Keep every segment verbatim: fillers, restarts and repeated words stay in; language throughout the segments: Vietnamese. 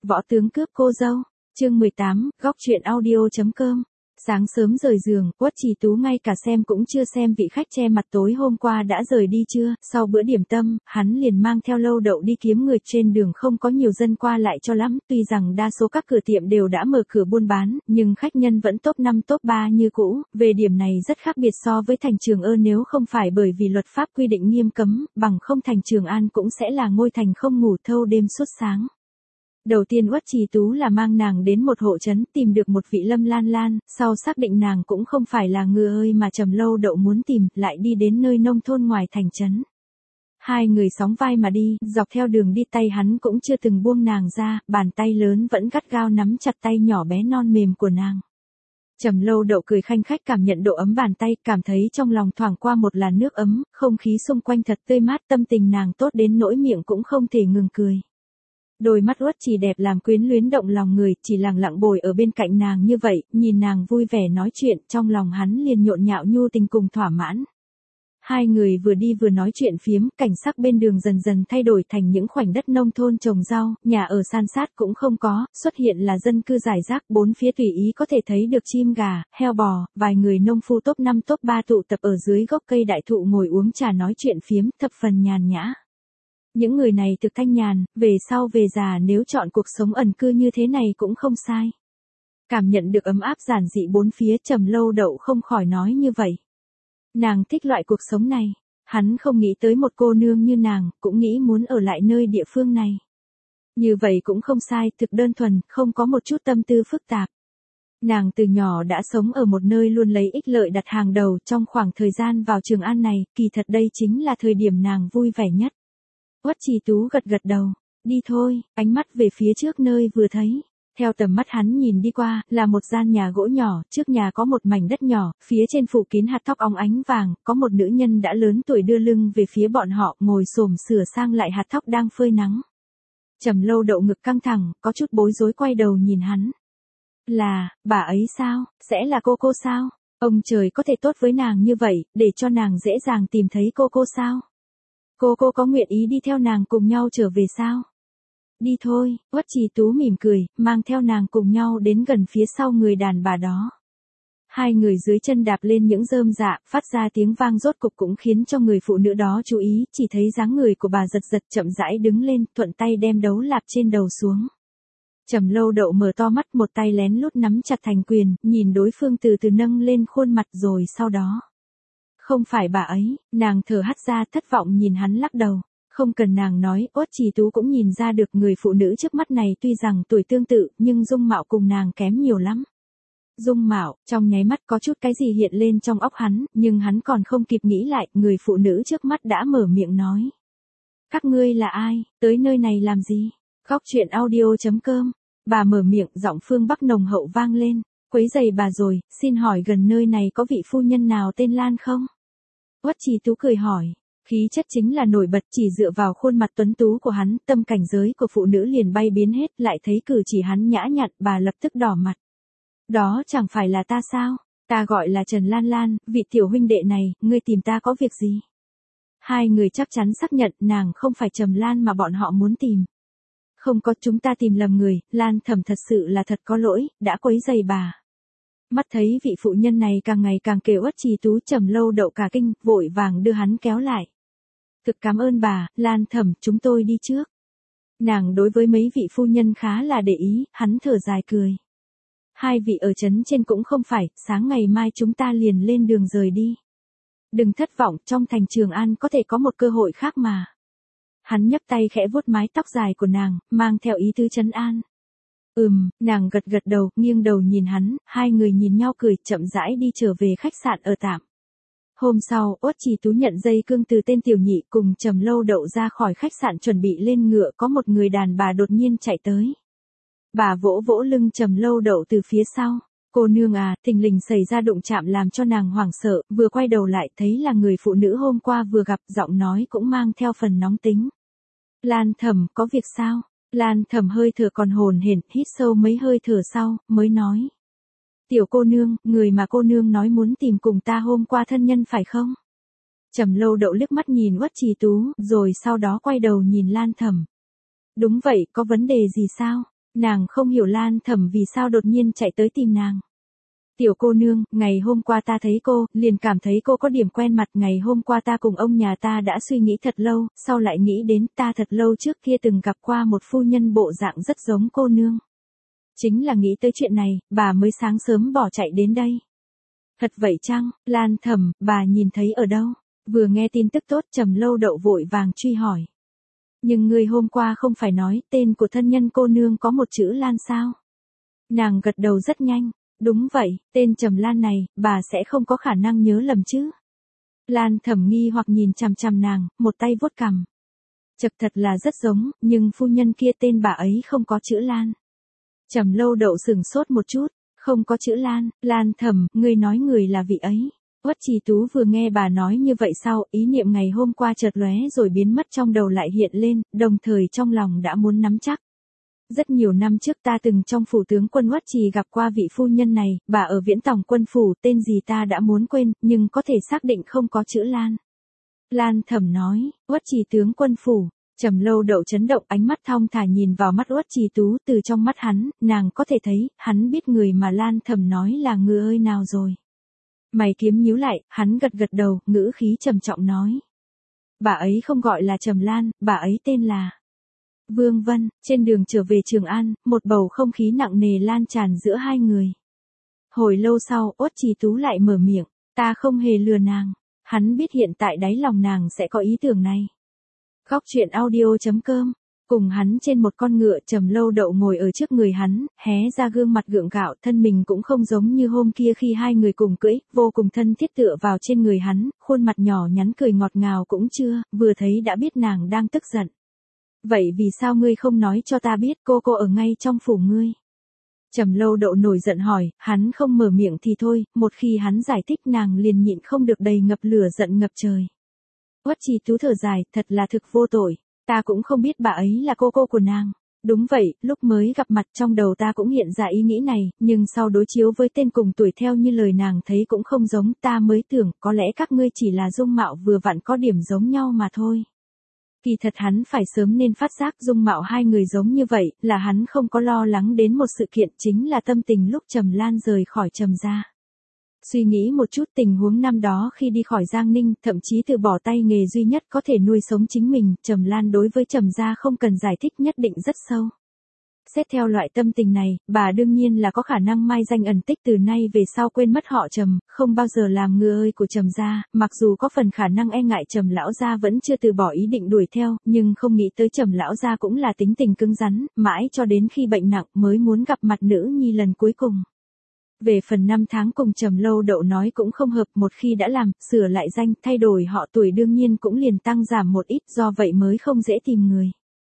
Võ tướng cướp cô dâu, chương mười tám, góc truyện audio.com. Sáng sớm rời giường, Uất Trì Tú ngay cả xem cũng chưa xem vị khách che mặt tối hôm qua đã rời đi chưa, sau bữa điểm tâm, hắn liền mang theo Lâu Đậu đi kiếm người. Trên đường không có nhiều dân qua lại cho lắm, tuy rằng đa số các cửa tiệm đều đã mở cửa buôn bán, nhưng khách nhân vẫn top năm top ba như cũ, về điểm này rất khác biệt so với thành Trường Ơ. Nếu không phải bởi vì luật pháp quy định nghiêm cấm, bằng không thành Trường An cũng sẽ là ngôi thành không ngủ thâu đêm suốt sáng. Đầu tiên Uất Trì Tú là mang nàng đến một hộ trấn, tìm được một vị Lâm Lan Lan, sau xác định nàng cũng không phải là người ơi mà Trầm Lâu Đậu muốn tìm, lại đi đến nơi nông thôn ngoài thành trấn. Hai người sóng vai mà đi, dọc theo đường đi tay hắn cũng chưa từng buông nàng ra, bàn tay lớn vẫn gắt gao nắm chặt tay nhỏ bé non mềm của nàng. Trầm Lâu Đậu cười khanh khách cảm nhận độ ấm bàn tay, cảm thấy trong lòng thoảng qua một làn nước ấm, không khí xung quanh thật tươi mát, tâm tình nàng tốt đến nỗi miệng cũng không thể ngừng cười. Đôi mắt Uất Trì đẹp làm quyến luyến động lòng người, chỉ lặng lặng bồi ở bên cạnh nàng như vậy, nhìn nàng vui vẻ nói chuyện, trong lòng hắn liền nhộn nhạo nhu tình cùng thỏa mãn. Hai người vừa đi vừa nói chuyện phiếm, cảnh sắc bên đường dần dần thay đổi thành những khoảnh đất nông thôn trồng rau, nhà ở san sát cũng không có, xuất hiện là dân cư rải rác, bốn phía tùy ý có thể thấy được chim gà, heo bò, vài người nông phu top năm top ba tụ tập ở dưới gốc cây đại thụ ngồi uống trà nói chuyện phiếm, thập phần nhàn nhã. Những người này thực thanh nhàn, về sau về già nếu chọn cuộc sống ẩn cư như thế này cũng không sai. Cảm nhận được ấm áp giản dị bốn phía, Trầm Lâu Đậu không khỏi nói như vậy. Nàng thích loại cuộc sống này, hắn không nghĩ tới một cô nương như nàng, cũng nghĩ muốn ở lại nơi địa phương này. Như vậy cũng không sai, thực đơn thuần, không có một chút tâm tư phức tạp. Nàng từ nhỏ đã sống ở một nơi luôn lấy ích lợi đặt hàng đầu, trong khoảng thời gian vào Trường An này, kỳ thật đây chính là thời điểm nàng vui vẻ nhất. Uất Trì Tú gật gật đầu, đi thôi, ánh mắt về phía trước nơi vừa thấy. Theo tầm mắt hắn nhìn đi qua, là một gian nhà gỗ nhỏ, trước nhà có một mảnh đất nhỏ, phía trên phủ kín hạt thóc óng ánh vàng, có một nữ nhân đã lớn tuổi đưa lưng về phía bọn họ, ngồi xổm sửa sang lại hạt thóc đang phơi nắng. Trầm Lâu Đậu ngực căng thẳng, có chút bối rối quay đầu nhìn hắn. Là, bà ấy sao, sẽ là cô cô sao? Ông trời có thể tốt với nàng như vậy, để cho nàng dễ dàng tìm thấy cô cô sao? Cô cô có nguyện ý đi theo nàng cùng nhau trở về sao? Đi thôi, Uất Trì Tú mỉm cười, mang theo nàng cùng nhau đến gần phía sau người đàn bà đó. Hai người dưới chân đạp lên những rơm rạ, phát ra tiếng vang rốt cục cũng khiến cho người phụ nữ đó chú ý, chỉ thấy dáng người của bà giật giật chậm rãi đứng lên, thuận tay đem đấu lạp trên đầu xuống. Trầm Lâu Đậu mở to mắt, một tay lén lút nắm chặt thành quyền, nhìn đối phương từ từ nâng lên khuôn mặt rồi sau đó. Không phải bà ấy, nàng thở hắt ra thất vọng nhìn hắn lắc đầu. Không cần nàng nói, Uất Trì Tú cũng nhìn ra được người phụ nữ trước mắt này tuy rằng tuổi tương tự, nhưng dung mạo cùng nàng kém nhiều lắm. Dung mạo, trong nháy mắt có chút cái gì hiện lên trong óc hắn, nhưng hắn còn không kịp nghĩ lại, người phụ nữ trước mắt đã mở miệng nói. Các ngươi là ai, tới nơi này làm gì? Góc truyện audio.com, bà mở miệng, giọng phương Bắc nồng hậu vang lên. Quấy giày bà rồi, xin hỏi gần nơi này có vị phu nhân nào tên Lan không? Uất Trì Tú cười hỏi, khí chất chính là nổi bật, chỉ dựa vào khuôn mặt tuấn tú của hắn, tâm cảnh giới của phụ nữ liền bay biến hết, lại thấy cử chỉ hắn nhã nhặn, bà lập tức đỏ mặt. Đó chẳng phải là ta sao? Ta gọi là Trần Lan Lan, vị tiểu huynh đệ này, ngươi tìm ta có việc gì? Hai người chắc chắn xác nhận nàng không phải Trầm Lan mà bọn họ muốn tìm. Không có, chúng ta tìm lầm người, Lan Thẩm thật sự là thật có lỗi, đã quấy giày bà. Mắt thấy vị phụ nhân này càng ngày càng kêu Uất Trì Tú, Trầm Lâu Đậu cả kinh, vội vàng đưa hắn kéo lại. Thực cảm ơn bà, Lan Thẩm, chúng tôi đi trước. Nàng đối với mấy vị phu nhân khá là để ý, hắn thở dài cười. Hai vị ở trấn trên cũng không phải, sáng ngày mai chúng ta liền lên đường rời đi. Đừng thất vọng, trong thành Trường An có thể có một cơ hội khác mà. Hắn nhấc tay khẽ vuốt mái tóc dài của nàng, mang theo ý tứ trấn an. Ừm, nàng gật gật đầu, nghiêng đầu nhìn hắn, hai người nhìn nhau cười, chậm rãi đi trở về khách sạn ở tạm. Hôm sau, Uất Trì Tú nhận dây cương từ tên tiểu nhị cùng Trầm Lâu Đậu ra khỏi khách sạn chuẩn bị lên ngựa, có một người đàn bà đột nhiên chạy tới. Bà vỗ vỗ lưng Trầm Lâu Đậu từ phía sau. Cô nương à, thình lình xảy ra đụng chạm làm cho nàng hoảng sợ, vừa quay đầu lại thấy là người phụ nữ hôm qua vừa gặp, giọng nói cũng mang theo phần nóng tính. Lan Thẩm, có việc sao? Lan Thẩm hơi thở còn hồn hển, hít sâu mấy hơi thở sau, mới nói. Tiểu cô nương, người mà cô nương nói muốn tìm cùng ta hôm qua thân nhân phải không? Trầm Lâu Đậu liếc mắt nhìn Uất Trì Tú, rồi sau đó quay đầu nhìn Lan Thẩm. Đúng vậy, có vấn đề gì sao? Nàng không hiểu Lan Thẩm vì sao đột nhiên chạy tới tìm nàng. Tiểu cô nương, ngày hôm qua ta thấy cô, liền cảm thấy cô có điểm quen mặt. Ngày hôm qua ta cùng ông nhà ta đã suy nghĩ thật lâu, sau lại nghĩ đến ta thật lâu trước kia từng gặp qua một phu nhân bộ dạng rất giống cô nương. Chính là nghĩ tới chuyện này, bà mới sáng sớm bỏ chạy đến đây. Thật vậy chăng, Lan Thẩm, bà nhìn thấy ở đâu? Vừa nghe tin tức tốt Trầm Lâu Đậu vội vàng truy hỏi. Nhưng người hôm qua không phải nói tên của thân nhân cô nương có một chữ Lan sao? Nàng gật đầu rất nhanh. Đúng vậy, tên Trầm Lan này, bà sẽ không có khả năng nhớ lầm chứ. Lan Thẩm nghi hoặc nhìn chằm chằm nàng, một tay vuốt cằm. Chật thật là rất giống, nhưng phu nhân kia tên bà ấy không có chữ Lan. Trầm Lâu Đậu sửng sốt một chút, không có chữ Lan. Lan Thẩm, ngươi nói người là vị ấy. Uất Trì Tú vừa nghe bà nói như vậy sau, ý niệm ngày hôm qua chợt lóe rồi biến mất trong đầu lại hiện lên, đồng thời trong lòng đã muốn nắm chắc. Rất nhiều năm trước ta từng trong phủ tướng quân Uất Trì gặp qua vị phu nhân này, bà ở Viễn Tòng quân phủ, tên gì ta đã muốn quên, nhưng có thể xác định không có chữ Lan. Lan Thẩm nói, Uất Trì tướng quân phủ. Trầm Lâu Đậu chấn động, ánh mắt thong thả nhìn vào mắt Uất Trì Tú, từ trong mắt hắn, nàng có thể thấy, hắn biết người mà Lan Thẩm nói là người ơi nào rồi. Mày kiếm nhíu lại, hắn gật gật đầu, ngữ khí trầm trọng nói. Bà ấy không gọi là Trầm Lan, bà ấy tên là Vương Vân. Trên đường trở về Trường An, một bầu không khí nặng nề lan tràn giữa hai người. Hồi lâu sau, Uất Trì Tú lại mở miệng, ta không hề lừa nàng. Hắn biết hiện tại đáy lòng nàng sẽ có ý tưởng này. Góc truyện audio chấm com. Cùng hắn trên một con ngựa, Trầm Lâu Đậu ngồi ở trước người hắn, hé ra gương mặt gượng gạo, thân mình cũng không giống như hôm kia khi hai người cùng cưỡi, vô cùng thân thiết tựa vào trên người hắn, khuôn mặt nhỏ nhắn cười ngọt ngào cũng chưa, vừa thấy đã biết nàng đang tức giận. Vậy vì sao ngươi không nói cho ta biết cô cô ở ngay trong phủ ngươi? Trầm Lâu Đậu nổi giận hỏi, hắn không mở miệng thì thôi, một khi hắn giải thích nàng liền nhịn không được đầy ngập lửa giận ngập trời. Uất Trì Tú thở dài, thật là thực vô tội. Ta cũng không biết bà ấy là cô cô của nàng. Đúng vậy, lúc mới gặp mặt trong đầu ta cũng hiện ra ý nghĩ này, nhưng sau đối chiếu với tên cùng tuổi theo như lời nàng thấy cũng không giống, ta mới tưởng có lẽ các ngươi chỉ là dung mạo vừa vặn có điểm giống nhau mà thôi. Kỳ thật hắn phải sớm nên phát giác dung mạo hai người giống như vậy, là hắn không có lo lắng đến một sự kiện chính là tâm tình lúc Trầm Lan rời khỏi Trầm gia. Suy nghĩ một chút tình huống năm đó khi đi khỏi Giang Ninh, thậm chí từ bỏ tay nghề duy nhất có thể nuôi sống chính mình, Trầm Lan đối với Trầm gia không cần giải thích nhất định rất sâu. Xét theo loại tâm tình này, bà đương nhiên là có khả năng mai danh ẩn tích từ nay về sau quên mất họ Trầm, không bao giờ làm người ơi của Trầm gia, mặc dù có phần khả năng e ngại Trầm lão gia vẫn chưa từ bỏ ý định đuổi theo, nhưng không nghĩ tới Trầm lão gia cũng là tính tình cứng rắn, mãi cho đến khi bệnh nặng mới muốn gặp mặt nữ nhi lần cuối cùng. Về phần năm tháng cùng Trầm Lâu Đậu nói cũng không hợp, một khi đã làm, sửa lại danh, thay đổi họ tuổi đương nhiên cũng liền tăng giảm một ít, do vậy mới không dễ tìm người.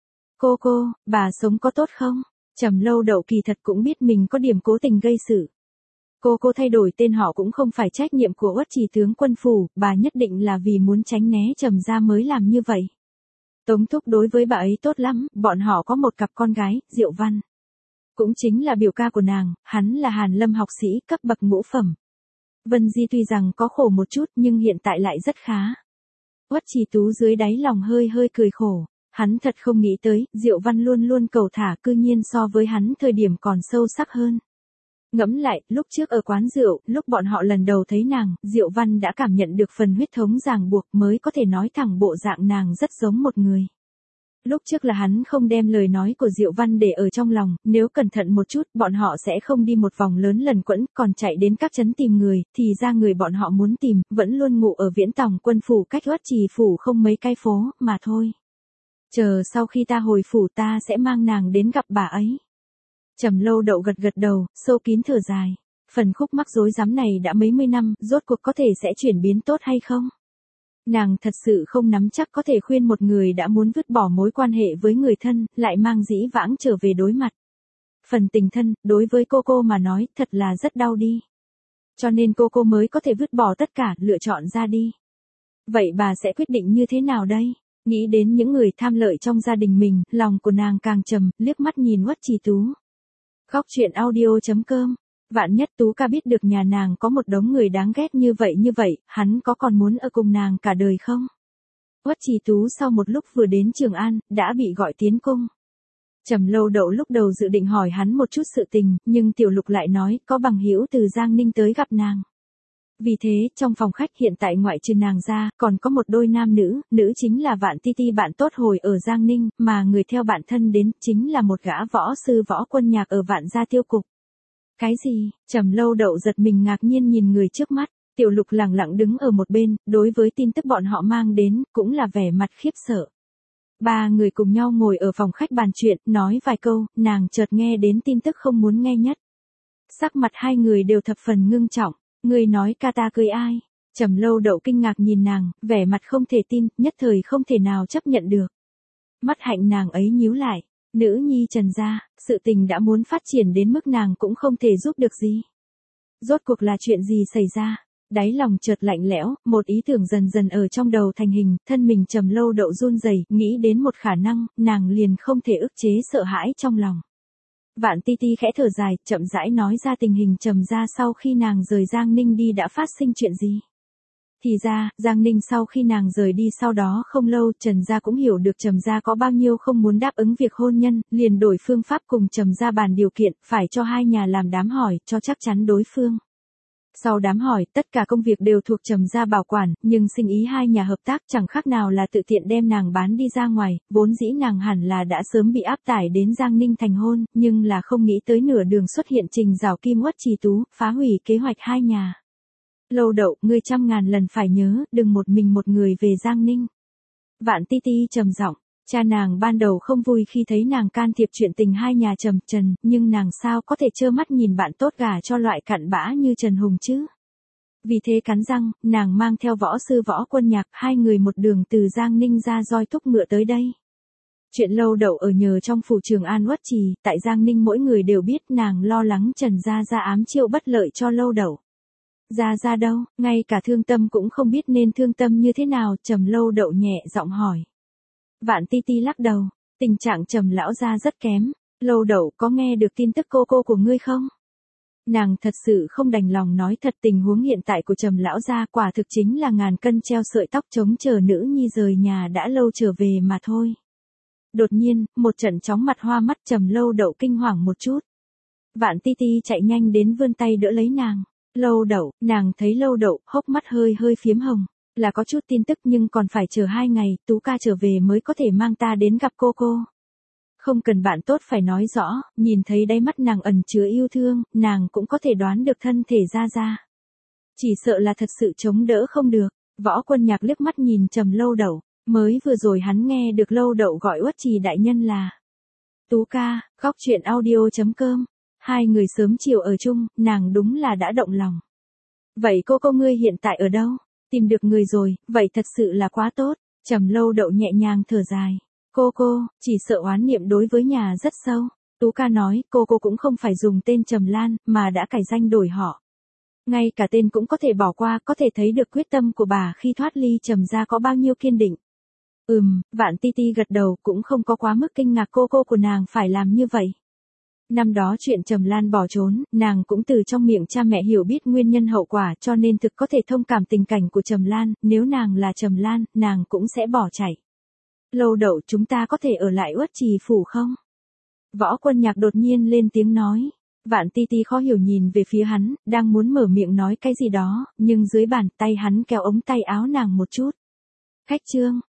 Cô cô, bà sống có tốt không? Trầm Lâu Đậu kỳ thật cũng biết mình có điểm cố tình gây sự. Cô cô thay đổi tên họ cũng không phải trách nhiệm của Uất Trì tướng quân phủ, bà nhất định là vì muốn tránh né Trầm gia mới làm như vậy. Tống thúc đối với bà ấy tốt lắm, bọn họ có một cặp con gái, Diệu Văn. Cũng chính là biểu ca của nàng, hắn là Hàn Lâm học sĩ cấp bậc ngũ phẩm. Vân Di tuy rằng có khổ một chút nhưng hiện tại lại rất khá. Uất Trì Tú dưới đáy lòng hơi hơi cười khổ. Hắn thật không nghĩ tới, Diệu Văn luôn luôn cầu thả cư nhiên so với hắn thời điểm còn sâu sắc hơn. Ngẫm lại, lúc trước ở quán rượu, lúc bọn họ lần đầu thấy nàng, Diệu Văn đã cảm nhận được phần huyết thống ràng buộc mới có thể nói thẳng bộ dạng nàng rất giống một người. Lúc trước là hắn không đem lời nói của Diệu Văn để ở trong lòng, nếu cẩn thận một chút, bọn họ sẽ không đi một vòng lớn lần quẫn, còn chạy đến các trấn tìm người, thì ra người bọn họ muốn tìm, vẫn luôn ngủ ở Viễn Tòng quân phủ cách Uất Trì phủ không mấy cây phố, mà thôi. Chờ sau khi ta hồi phủ ta sẽ mang nàng đến gặp bà ấy. Trầm Lâu Đậu gật gật đầu, sâu kín thở dài. Phần khúc mắc rối rắm này đã mấy mươi năm, rốt cuộc có thể sẽ chuyển biến tốt hay không? Nàng thật sự không nắm chắc có thể khuyên một người đã muốn vứt bỏ mối quan hệ với người thân, lại mang dĩ vãng trở về đối mặt. Phần tình thân, đối với cô cô mà nói, thật là rất đau đi. Cho nên cô cô mới có thể vứt bỏ tất cả, lựa chọn ra đi. Vậy bà sẽ quyết định như thế nào đây? Nghĩ đến những người tham lợi trong gia đình mình, lòng của nàng càng trầm, liếc mắt nhìn Uất Trì Tú. Góc truyện audio chấm com. Vạn nhất Tú ca biết được nhà nàng có một đống người đáng ghét như vậy như vậy, hắn có còn muốn ở cùng nàng cả đời không? Uất Trì Tú sau một lúc vừa đến Trường An, đã bị gọi tiến cung. Trầm Lâu Đậu lúc đầu dự định hỏi hắn một chút sự tình, nhưng Tiểu Lục lại nói có bằng hữu từ Giang Ninh tới gặp nàng. Vì thế, trong phòng khách hiện tại ngoại trừ nàng ra, còn có một đôi nam nữ, nữ chính là Vạn Ti Ti bạn tốt hồi ở Giang Ninh, mà người theo bạn thân đến, chính là một gã võ sư Võ Quân Nhạc ở Vạn Gia Tiêu Cục. Cái gì? Trầm Lâu Đậu giật mình ngạc nhiên nhìn người trước mắt, Tiểu Lục lẳng lặng đứng ở một bên, đối với tin tức bọn họ mang đến, cũng là vẻ mặt khiếp sợ. Ba người cùng nhau ngồi ở phòng khách bàn chuyện, nói vài câu, nàng chợt nghe đến tin tức không muốn nghe nhất. Sắc mặt hai người đều thập phần ngưng trọng, người nói ca ta cưới ai? Trầm Lâu Đậu kinh ngạc nhìn nàng, vẻ mặt không thể tin, nhất thời không thể nào chấp nhận được. Mắt hạnh nàng ấy nhíu lại, nữ nhi Trần gia, sự tình đã muốn phát triển đến mức nàng cũng không thể giúp được gì. Rốt cuộc là chuyện gì xảy ra? Đáy lòng chợt lạnh lẽo, một ý tưởng dần dần ở trong đầu thành hình, thân mình Trầm Lâu Đậu run rẩy, nghĩ đến một khả năng, nàng liền không thể ức chế sợ hãi trong lòng. Vạn Ti Ti khẽ thở dài, chậm rãi nói ra tình hình Trầm gia sau khi nàng rời Giang Ninh đi đã phát sinh chuyện gì. Thì ra, Giang Ninh sau khi nàng rời đi sau đó không lâu, Trần gia cũng hiểu được Trầm gia có bao nhiêu không muốn đáp ứng việc hôn nhân, liền đổi phương pháp cùng Trầm gia bàn điều kiện, phải cho hai nhà làm đám hỏi, cho chắc chắn đối phương. Sau đám hỏi, tất cả công việc đều thuộc Trầm gia bảo quản, nhưng sinh ý hai nhà hợp tác chẳng khác nào là tự tiện đem nàng bán đi ra ngoài, vốn dĩ nàng hẳn là đã sớm bị áp tải đến Giang Ninh thành hôn, nhưng là không nghĩ tới nửa đường xuất hiện Trình Giảo Kim Uất Trì Tú, phá hủy kế hoạch hai nhà. Lâu Đậu, ngươi trăm ngàn lần phải nhớ, đừng một mình một người về Giang Ninh. Vạn Ti Ti trầm giọng, cha nàng ban đầu không vui khi thấy nàng can thiệp chuyện tình hai nhà Trầm Trần, nhưng nàng sao có thể trơ mắt nhìn bạn tốt gả cho loại cặn bã như Trần Hùng chứ? Vì thế cắn răng, nàng mang theo võ sư Võ Quân Nhạc, hai người một đường từ Giang Ninh ra roi thúc ngựa tới đây. Chuyện Lâu Đậu ở nhờ trong phủ Trường An Uất Trì, tại Giang Ninh mỗi người đều biết nàng lo lắng Trần gia ra ám chiêu bất lợi cho Lâu Đậu. Ra ra đâu, ngay cả Thương Tâm cũng không biết nên thương tâm như thế nào, Trầm Lâu Đậu nhẹ giọng hỏi. Vạn Ti Ti lắc đầu, tình trạng Trầm lão gia rất kém, Lâu Đậu có nghe được tin tức cô cô của ngươi không? Nàng thật sự không đành lòng nói thật, tình huống hiện tại của Trầm lão gia quả thực chính là ngàn cân treo sợi tóc, chống chờ nữ nhi rời nhà đã lâu trở về mà thôi. Đột nhiên, một trận chóng mặt hoa mắt, Trầm Lâu Đậu kinh hoàng một chút. Vạn Ti Ti chạy nhanh đến vươn tay đỡ lấy nàng. Lâu Đậu, nàng thấy Lâu Đậu, hốc mắt hơi hơi phiếm hồng, là có chút tin tức nhưng còn phải chờ hai ngày, Tú ca trở về mới có thể mang ta đến gặp cô cô. Không cần bạn tốt phải nói rõ, nhìn thấy đáy mắt nàng ẩn chứa yêu thương, nàng cũng có thể đoán được thân thể ra ra. Chỉ sợ là thật sự chống đỡ không được. Võ Quân Nhạc liếc mắt nhìn Trầm Lâu Đậu, mới vừa rồi hắn nghe được Lâu Đậu gọi Uất Trì đại nhân là Tú ca. Góc truyện audio chấm com. Hai người sớm chiều ở chung, nàng đúng là đã động lòng. Vậy cô cô ngươi hiện tại ở đâu? Tìm được người rồi, vậy thật sự là quá tốt. Trầm Lâu Đậu nhẹ nhàng thở dài. Cô cô, chỉ sợ oán niệm đối với nhà rất sâu. Tú ca nói, cô cô cũng không phải dùng tên Trầm Lan, mà đã cải danh đổi họ. Ngay cả tên cũng có thể bỏ qua, có thể thấy được quyết tâm của bà khi thoát ly Trầm gia có bao nhiêu kiên định. Ừm, Vạn Ti Ti gật đầu, cũng không có quá mức kinh ngạc cô cô của nàng phải làm như vậy. Năm đó chuyện Trầm Lan bỏ trốn, nàng cũng từ trong miệng cha mẹ hiểu biết nguyên nhân hậu quả, cho nên thực có thể thông cảm tình cảnh của Trầm Lan, nếu nàng là Trầm Lan, nàng cũng sẽ bỏ chạy. Lâu Đậu, chúng ta có thể ở lại Uất Trì phủ không? Võ Quân Nhạc đột nhiên lên tiếng nói. Vạn Ti Ti khó hiểu nhìn về phía hắn, đang muốn mở miệng nói cái gì đó, nhưng dưới bàn tay hắn kéo ống tay áo nàng một chút. Khách trương,